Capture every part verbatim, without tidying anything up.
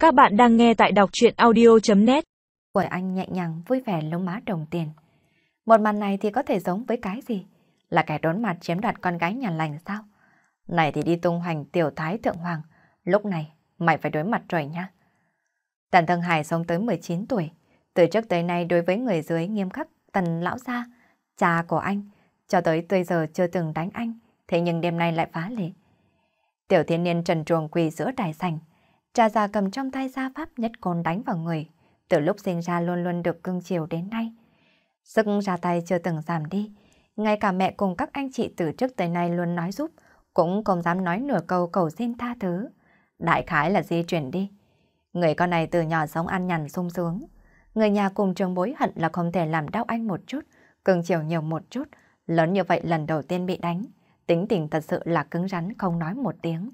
Các bạn đang nghe tại đọc truyện audio.net. Của anh nhẹ nhàng vui vẻ lông má đồng tiền. Một màn này thì có thể giống với cái gì? Là kẻ đốn mặt chiếm đoạt con gái nhà lành sao? Này thì đi tung hoành tiểu thái thượng hoàng. Lúc này mày phải đối mặt rồi nha. Tần Thương Hải sống tới mười chín tuổi. Từ trước tới nay đối với người dưới nghiêm khắc Tần lão gia, cha của anh, cho tới bây giờ chưa từng đánh anh. Thế nhưng đêm nay lại phá lệ. Tiểu thiên niên trần truồng quỳ giữa đài sảnh. Cha già cầm trong tay gia pháp nhất côn đánh vào người. Từ lúc sinh ra luôn luôn được cưng chiều đến nay. Sức ra tay chưa từng giảm đi. Ngay cả mẹ cùng các anh chị từ trước tới nay luôn nói giúp, cũng không dám nói nửa câu cầu xin tha thứ. Đại khái là di chuyển đi. Người con này từ nhỏ sống ăn nhằn sung sướng. Người nhà cùng trường bối hận là không thể làm đau anh một chút, cưng chiều nhiều một chút. Lớn như vậy lần đầu tiên bị đánh. Tính tình thật sự là cứng rắn không nói một tiếng.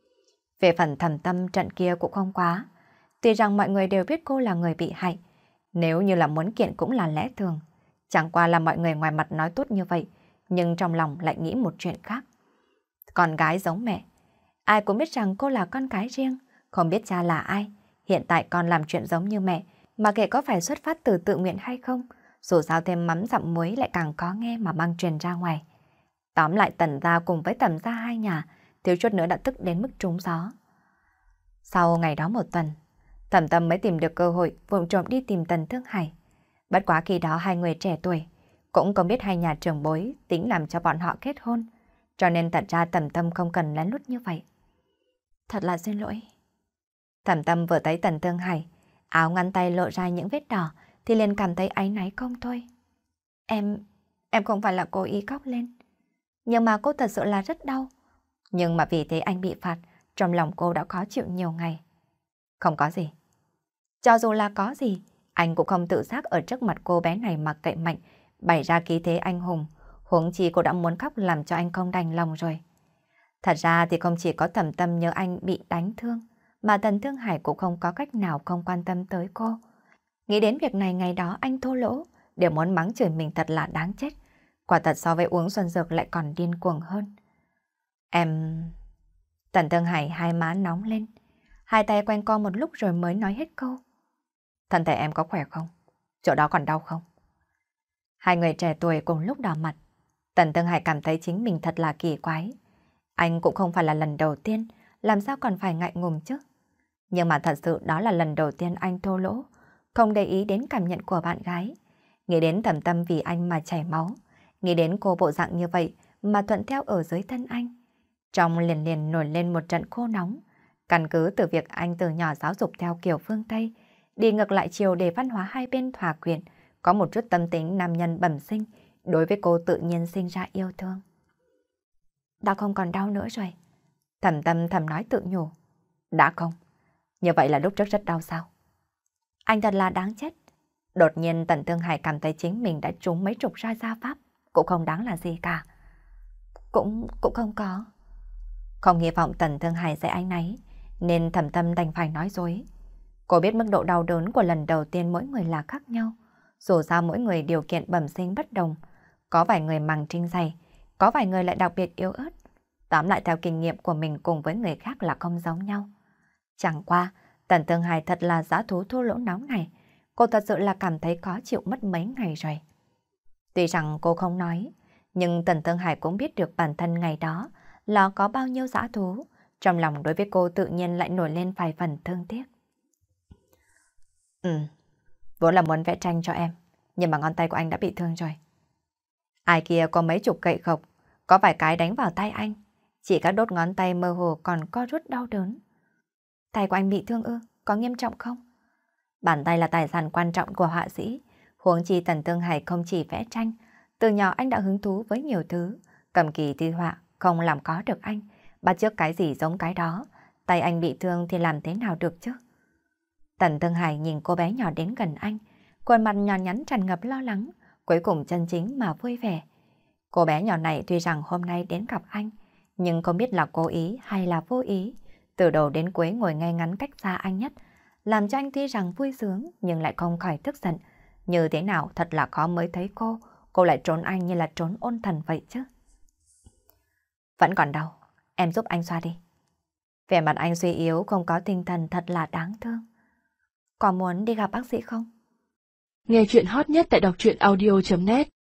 Về phần Thẩm Tâm trận kia cũng không quá. Tuy rằng mọi người đều biết cô là người bị hại. Nếu như là muốn kiện cũng là lẽ thường. Chẳng qua là mọi người ngoài mặt nói tốt như vậy, nhưng trong lòng lại nghĩ một chuyện khác. Con gái giống mẹ. Ai cũng biết rằng cô là con gái riêng, không biết cha là ai. Hiện tại con làm chuyện giống như mẹ, mà kể có phải xuất phát từ tự nguyện hay không. Dù sao thêm mắm dặm muối lại càng có nghe mà mang truyền ra ngoài. Tóm lại Tần gia cùng với Thẩm gia hai nhà, thiếu chút nữa đã tức đến mức trúng gió. Sau ngày đó một tuần, Thẩm Tâm mới tìm được cơ hội vụng trộm đi tìm Tần Thương Hải. Bất quá khi đó hai người trẻ tuổi, cũng không biết hai nhà trưởng bối tính làm cho bọn họ kết hôn. Cho nên thật ra Thẩm Tâm không cần lén lút như vậy. Thật là xin lỗi. Thẩm Tâm vừa thấy Tần Thương Hải, áo ngắn tay lộ ra những vết đỏ, thì liền cảm thấy áy náy không thôi. Em, em không phải là cố ý khóc lên. Nhưng mà cô thật sự là rất đau. Nhưng mà vì thế anh bị phạt, trong lòng cô đã khó chịu nhiều ngày. Không có gì. Cho dù là có gì, anh cũng không tự giác ở trước mặt cô bé này mà cậy mạnh, bày ra khí thế anh hùng. Huống chi cô đã muốn khóc làm cho anh không đành lòng rồi. Thật ra thì không chỉ có Thẩm Tâm nhớ anh bị đánh thương, mà Tần Thương Hải cũng không có cách nào không quan tâm tới cô. Nghĩ đến việc này ngày đó anh thô lỗ, đều muốn mắng chửi mình thật là đáng chết. Quả thật so với uống xuân dược lại còn điên cuồng hơn. Em... Tần Thương Hải hai má nóng lên, hai tay quanh co một lúc rồi mới nói hết câu. Thân thể em có khỏe không? Chỗ đó còn đau không? Hai người trẻ tuổi cùng lúc đỏ mặt. Tần Thương Hải cảm thấy chính mình thật là kỳ quái. Anh cũng không phải là lần đầu tiên, làm sao còn phải ngại ngùng chứ? Nhưng mà thật sự đó là lần đầu tiên anh thô lỗ, không để ý đến cảm nhận của bạn gái. Nghĩ đến Thẩm Tâm vì anh mà chảy máu, nghĩ đến cô bộ dạng như vậy mà thuận theo ở dưới thân anh. Trong liền liền nổi lên một trận khô nóng, căn cứ từ việc anh từ nhỏ giáo dục theo kiểu phương Tây, đi ngược lại chiều để văn hóa hai bên hòa quyện, có một chút tâm tính nam nhân bẩm sinh, đối với cô tự nhiên sinh ra yêu thương. Đã không còn đau nữa rồi. Thẩm Tâm thầm nói tự nhủ. Đã không? Như vậy là lúc trước rất đau sao? Anh thật là đáng chết. Đột nhiên Tần Thương Hải cảm thấy chính mình đã trúng mấy chục roi gia pháp, cũng không đáng là gì cả. Cũng, cũng không có. Không hy vọng Tần Thương Hải sẽ áy náy, nên Thẩm Tâm đành phải nói dối. Cô biết mức độ đau đớn của lần đầu tiên mỗi người là khác nhau. Dù sao mỗi người điều kiện bẩm sinh bất đồng. Có vài người màng trinh dày, có vài người lại đặc biệt yếu ớt. Tóm lại theo kinh nghiệm của mình cùng với người khác là không giống nhau. Chẳng qua, Tần Thương Hải thật là dã thú thô lỗ nóng này. Cô thật sự là cảm thấy khó chịu mất mấy ngày rồi. Tuy rằng cô không nói, nhưng Tần Thương Hải cũng biết được bản thân ngày đó là có bao nhiêu dã thú. Trong lòng đối với cô tự nhiên lại nổi lên vài phần thương tiếc. Ừ, vốn là muốn vẽ tranh cho em, nhưng mà ngón tay của anh đã bị thương rồi. Ai kia có mấy chục gậy gộc, có vài cái đánh vào tay anh. Chỉ các đốt ngón tay mơ hồ còn co rút đau đớn. Tay của anh bị thương ư, có nghiêm trọng không? Bàn tay là tài sản quan trọng của họa sĩ. Huống chi Tần Thương Hải không chỉ vẽ tranh, từ nhỏ anh đã hứng thú với nhiều thứ. Cầm kỳ thi họa không làm có được anh, bắt chước cái gì giống cái đó. Tay anh bị thương thì làm thế nào được chứ? Tần Thương Hải nhìn cô bé nhỏ đến gần anh, khuôn mặt nhỏ nhắn tràn ngập lo lắng, cuối cùng chân chính mà vui vẻ. Cô bé nhỏ này tuy rằng hôm nay đến gặp anh, nhưng không biết là cố ý hay là vô ý. Từ đầu đến cuối ngồi ngay ngắn cách xa anh nhất, làm cho anh tuy rằng vui sướng nhưng lại không khỏi tức giận. Như thế nào thật là khó mới thấy cô, cô lại trốn anh như là trốn ôn thần vậy chứ. Vẫn còn đau, em giúp anh xoa đi. Vẻ mặt anh suy yếu không có tinh thần thật là đáng thương. Có muốn đi gặp bác sĩ không? Nghe chuyện hot nhất tại đọc truyện audio chấm net